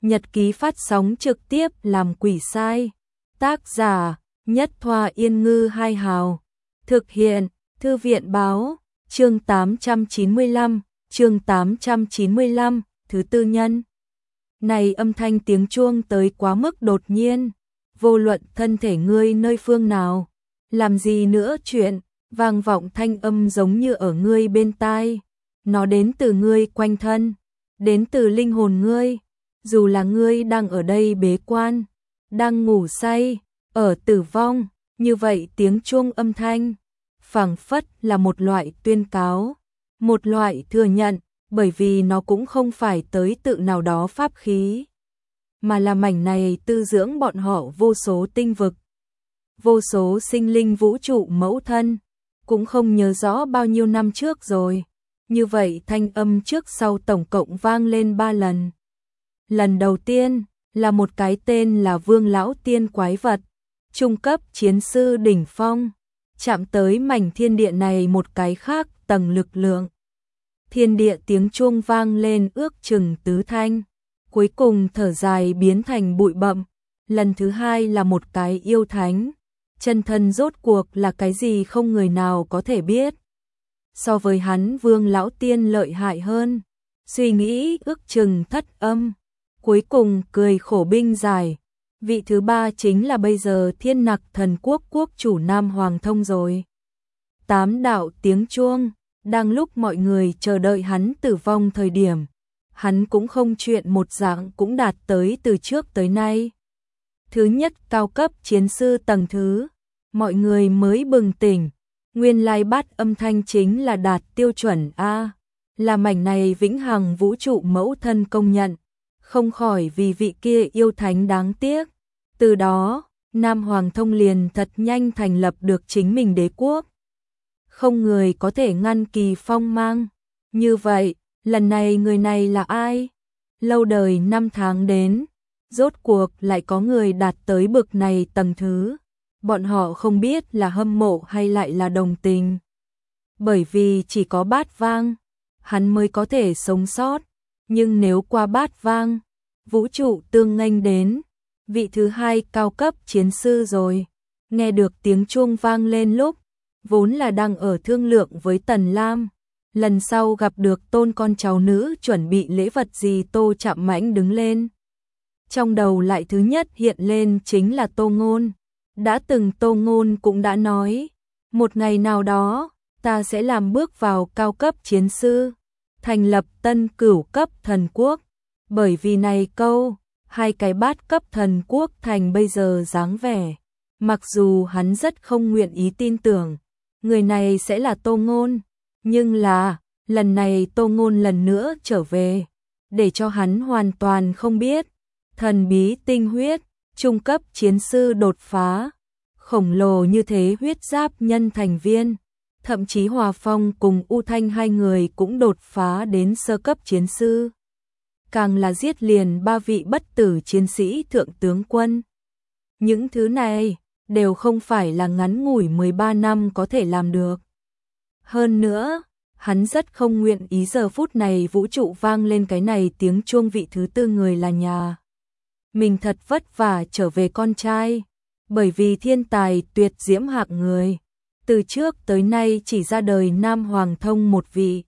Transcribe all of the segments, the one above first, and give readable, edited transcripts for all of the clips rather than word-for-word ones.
Nhật ký phát sóng trực tiếp làm quỷ sai. Tác giả Nhất Thoa Yên Ngư Hai Hào. Thực hiện Thư viện Báo. Chương 895, thứ tư nhân. Này âm thanh tiếng chuông tới quá mức đột nhiên, vô luận thân thể ngươi nơi phương nào, làm gì nữa chuyện, vang vọng thanh âm giống như ở ngươi bên tai, nó đến từ ngươi quanh thân, đến từ linh hồn ngươi, dù là ngươi đang ở đây bế quan, đang ngủ say, ở tử vong, như vậy tiếng chuông âm thanh, phảng phất là một loại tuyên cáo, một loại thừa nhận, bởi vì nó cũng không phải tới tự nào đó pháp khí, mà là mảnh này tư dưỡng bọn họ vô số tinh vực, vô số sinh linh vũ trụ mẫu thân, cũng không nhớ rõ bao nhiêu năm trước rồi. Như vậy thanh âm trước sau tổng cộng vang lên 3 lần. Lần đầu tiên là một cái tên là Vương Lão Tiên quái vật, trung cấp chiến sư đỉnh phong, chạm tới mảnh thiên địa này một cái khác tầng lực lượng. Thiên địa tiếng chuông vang lên ước chừng tứ thanh, cuối cùng thở dài biến thành bụi bặm. Lần thứ hai là một cái yêu thánh, chân thân rốt cuộc là cái gì không người nào có thể biết. So với hắn Vương Lão Tiên lợi hại hơn, suy nghĩ ước chừng thất âm, cuối cùng cười khổ binh dài. Vị thứ ba chính là bây giờ Thiên Nặc Thần Quốc quốc chủ Nam Hoàng Thông rồi. 8 đạo tiếng chuông, đang lúc mọi người chờ đợi hắn tử vong thời điểm, hắn cũng không chuyện một dạng cũng đạt tới từ trước tới nay. Thứ nhất cao cấp chiến sư tầng thứ, mọi người mới bừng tỉnh, nguyên lai bát âm thanh chính là đạt tiêu chuẩn A, là mảnh này vĩnh hằng vũ trụ mẫu thân công nhận, không khỏi vì vị kia yêu thánh đáng tiếc. Từ đó, Nam Hoàng Thông liền thật nhanh thành lập được chính mình đế quốc. Không người có thể ngăn kỳ phong mang. Như vậy, lần này người này là ai? Lâu đời năm tháng đến, rốt cuộc lại có người đạt tới bực này tầng thứ. Bọn họ không biết là hâm mộ hay lại là đồng tình. Bởi vì chỉ có bát vang, hắn mới có thể sống sót. Nhưng nếu qua bát vang, vũ trụ tương nghênh đến, vị thứ hai cao cấp chiến sư rồi. Nghe được tiếng chuông vang lên lúc, vốn là đang ở thương lượng với Tần Lam. Lần sau gặp được tôn con cháu nữ chuẩn bị lễ vật gì Tô Trạm Mãnh đứng lên. Trong đầu lại thứ nhất hiện lên chính là Tô Ngôn. Đã từng Tô Ngôn cũng đã nói, một ngày nào đó, ta sẽ làm bước vào cao cấp chiến sư, thành lập tân cửu cấp thần quốc. Bởi vì này câu, hai cái bát cấp thần quốc thành bây giờ dáng vẻ. Mặc dù hắn rất không nguyện ý tin tưởng, người này sẽ là Tô Ngôn, nhưng là, lần này Tô Ngôn lần nữa trở về, để cho hắn hoàn toàn không biết. Thần bí tinh huyết, trung cấp chiến sư đột phá, khổng lồ như thế huyết giáp nhân thành viên, thậm chí Hòa Phong cùng U Thanh hai người cũng đột phá đến sơ cấp chiến sư. Càng là giết liền 3 vị bất tử chiến sĩ thượng tướng quân. Những thứ này đều không phải là ngắn ngủi 13 năm có thể làm được. Hơn nữa, hắn rất không nguyện ý giờ phút này vũ trụ vang lên cái này tiếng chuông vị thứ tư người là nhà. Mình thật vất vả trở về con trai, bởi vì thiên tài tuyệt diễm hạng người, từ trước tới nay chỉ ra đời Nam Hoàng Thông một vị.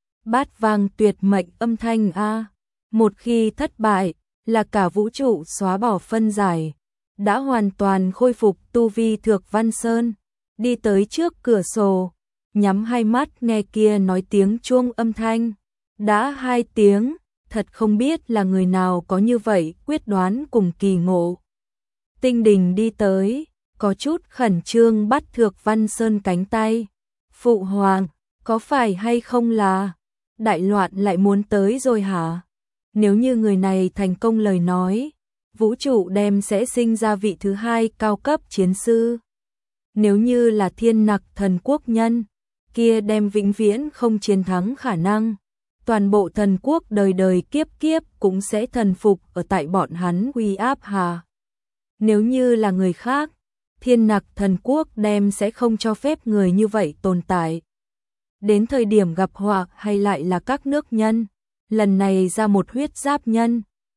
Bát vang tuyệt mệnh âm thanh A, một khi thất bại, là cả vũ trụ xóa bỏ phân giải, đã hoàn toàn khôi phục tu vi Thược Văn Sơn, đi tới trước cửa sổ, nhắm hai mắt nghe kia nói tiếng chuông âm thanh, đã 2 tiếng. Thật không biết là người nào có như vậy quyết đoán cùng kỳ ngộ. Tinh Đình đi tới, có chút khẩn trương bắt Thược Văn Sơn cánh tay. Phụ hoàng, có phải hay không là đại loạn lại muốn tới rồi hả? Nếu như người này thành công lời nói, vũ trụ đem sẽ sinh ra vị thứ hai cao cấp chiến sư. Nếu như là Thiên Nặc Thần Quốc nhân, kia đem vĩnh viễn không chiến thắng khả năng. Toàn bộ thần quốc đời đời kiếp kiếp cũng sẽ thần phục ở tại bọn hắn uy áp hạ. Nếu như là người khác, Thiên Nặc Thần Quốc đem sẽ không cho phép người như vậy tồn tại. Đến thời điểm gặp họa hay lại là các nước nhân, lần này ra một huyết giáp nhân,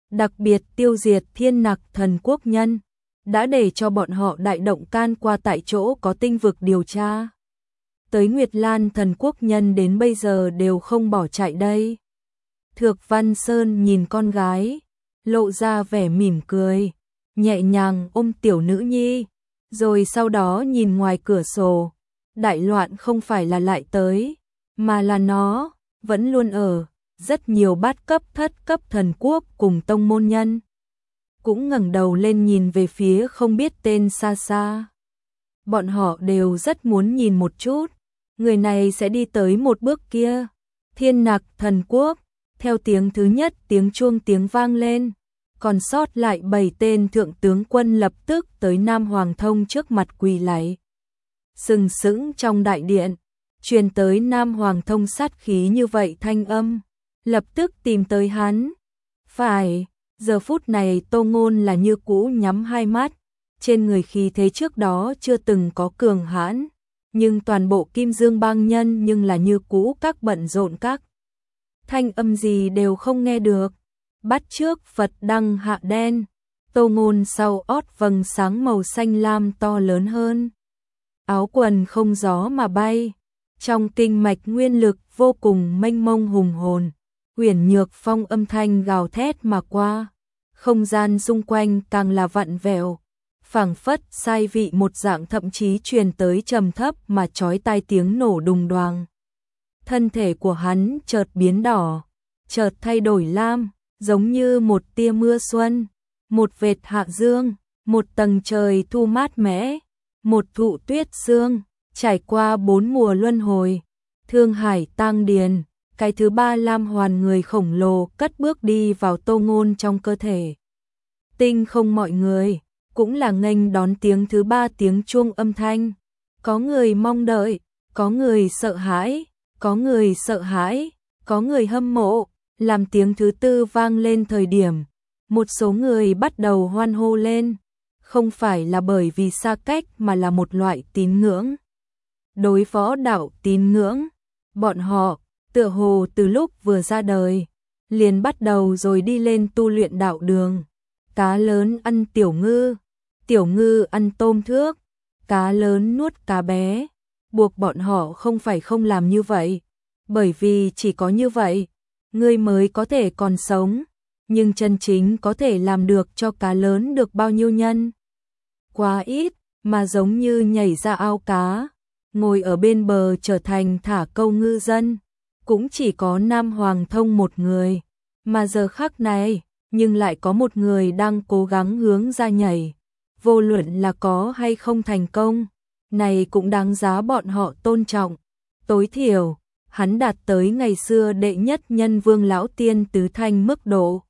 đặc biệt tiêu diệt Thiên Nặc Thần Quốc nhân, đã để cho bọn họ đại động can qua tại chỗ có tinh vực điều tra. Tới Nguyệt Lan Thần Quốc nhân đến bây giờ đều không bỏ chạy đây. Thược Văn Sơn nhìn con gái, lộ ra vẻ mỉm cười, nhẹ nhàng ôm tiểu nữ nhi, rồi sau đó nhìn ngoài cửa sổ. Đại loạn không phải là lại tới, mà là nó vẫn luôn ở. Rất nhiều bát cấp thất cấp thần quốc cùng tông môn nhân cũng ngẩng đầu lên nhìn về phía không biết tên xa xa. Bọn họ đều rất muốn nhìn một chút, người này sẽ đi tới một bước kia. Thiên Nặc Thần Quốc, theo tiếng thứ nhất tiếng chuông tiếng vang lên, còn sót lại 7 tên thượng tướng quân lập tức tới Nam Hoàng Thông trước mặt quỳ lạy. Sừng sững trong đại điện, truyền tới Nam Hoàng Thông sát khí như vậy thanh âm, lập tức tìm tới hắn. Phải, giờ phút này Tô Ngôn là như cũ nhắm hai mắt, trên người khí thế trước đó chưa từng có cường hãn, nhưng toàn bộ Kim Dương bang nhân nhưng là như cũ các bận rộn các. Thanh âm gì đều không nghe được, bắt trước Phật đăng hạ đen, Tô Ngôn sau ót vầng sáng màu xanh lam to lớn hơn. Áo quần không gió mà bay, trong kinh mạch nguyên lực vô cùng mênh mông hùng hồn, uyển nhược phong âm thanh gào thét mà qua, không gian xung quanh càng là vặn vẹo, phảng phất sai vị một dạng, thậm chí truyền tới trầm thấp mà chói tai tiếng nổ đùng đoàng. Thân thể của hắn chợt biến đỏ, chợt thay đổi lam, giống như một tia mưa xuân, một vệt hạ dương, một tầng trời thu mát mẻ, một thụ tuyết sương, trải qua 4 mùa luân hồi, Thương Hải Tang Điền, cái thứ 3 lam hoàn người khổng lồ cất bước đi vào Tô Ngôn trong cơ thể. Tinh không mọi người, cũng là nghênh đón tiếng thứ 3 tiếng chuông âm thanh. Có người mong đợi, có người sợ hãi, có người sợ hãi, có người hâm mộ. Làm tiếng thứ 4 vang lên thời điểm, một số người bắt đầu hoan hô lên, không phải là bởi vì xa cách mà là một loại tín ngưỡng. Đối võ đạo tín ngưỡng, bọn họ tựa hồ từ lúc vừa ra đời liền bắt đầu rồi đi lên tu luyện đạo đường. Cá lớn ăn tiểu ngư ăn tôm thước, cá lớn nuốt cá bé, buộc bọn họ không phải không làm như vậy, bởi vì chỉ có như vậy ngươi mới có thể còn sống, nhưng chân chính có thể làm được cho cá lớn được bao nhiêu nhân? Quá ít, mà giống như nhảy ra ao cá, ngồi ở bên bờ trở thành thả câu ngư dân, cũng chỉ có Nam Hoàng Thông một người, mà giờ khắc này, nhưng lại có một người đang cố gắng hướng ra nhảy, vô luận là có hay không thành công, này cũng đáng giá bọn họ tôn trọng, tối thiểu hắn đạt tới ngày xưa đệ nhất nhân Vương lão tiên tứ thanh mức độ.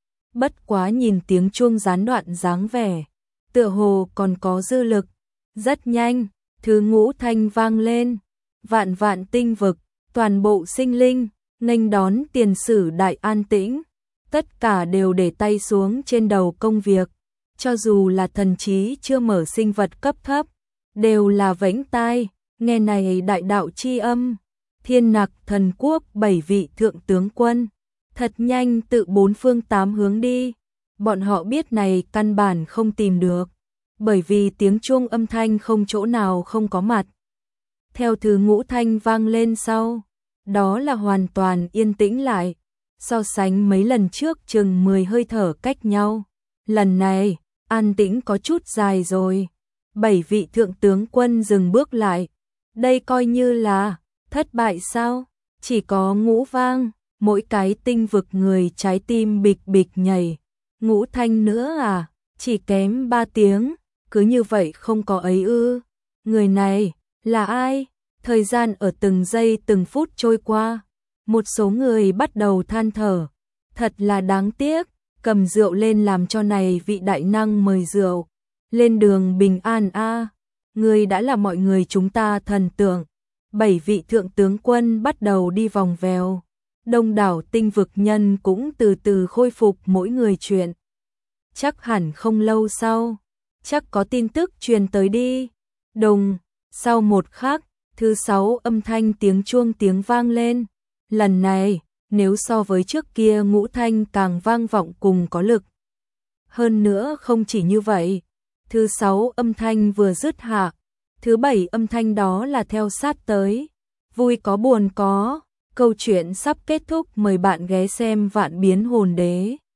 Bất quá nhìn tiếng chuông gián đoạn dáng vẻ, tựa hồ còn có dư lực. Rất nhanh, thứ ngũ thanh vang lên, vạn vạn tinh vực, toàn bộ sinh linh, nghênh đón tiền sử đại an tĩnh, tất cả đều để tay xuống trên đầu công việc, cho dù là thần trí chưa mở sinh vật cấp thấp, đều là vẫy tai, nghe này đại đạo chi âm. Thiên Nặc Thần Quốc 7 vị thượng tướng quân, thật nhanh tự 4 phương 8 hướng đi, bọn họ biết này căn bản không tìm được, bởi vì tiếng chuông âm thanh không chỗ nào không có mặt. Theo thứ ngũ thanh vang lên sau, đó là hoàn toàn yên tĩnh lại, so sánh mấy lần trước chừng 10 hơi thở cách nhau, lần này an tĩnh có chút dài rồi. 7 vị thượng tướng quân dừng bước lại, đây coi như là thất bại sao? Chỉ có ngũ vang, mỗi cái tinh vực người trái tim bịch bịch nhảy. Ngũ thanh nữa à? Chỉ kém 3 tiếng, cứ như vậy không có ấy ư? Người này là ai? Thời gian ở từng giây từng phút trôi qua, một số người bắt đầu than thở, thật là đáng tiếc, cầm rượu lên làm cho này vị đại năng mời rượu. Lên đường bình an a, người đã là mọi người chúng ta thần tượng. 7 vị thượng tướng quân bắt đầu đi vòng vèo, đông đảo tinh vực nhân cũng từ từ khôi phục mỗi người chuyện. Chắc hẳn không lâu sau, chắc có tin tức truyền tới đi. Đùng, sau một khắc, thứ 6 âm thanh tiếng chuông tiếng vang lên. Lần này, nếu so với trước kia ngũ thanh càng vang vọng cùng có lực. Hơn nữa không chỉ như vậy, thứ 6 âm thanh vừa dứt hạ, thứ 7 âm thanh đó là theo sát tới. Vui có buồn có, câu chuyện sắp kết thúc, mời bạn ghé xem Vạn Biến Hồn Đế.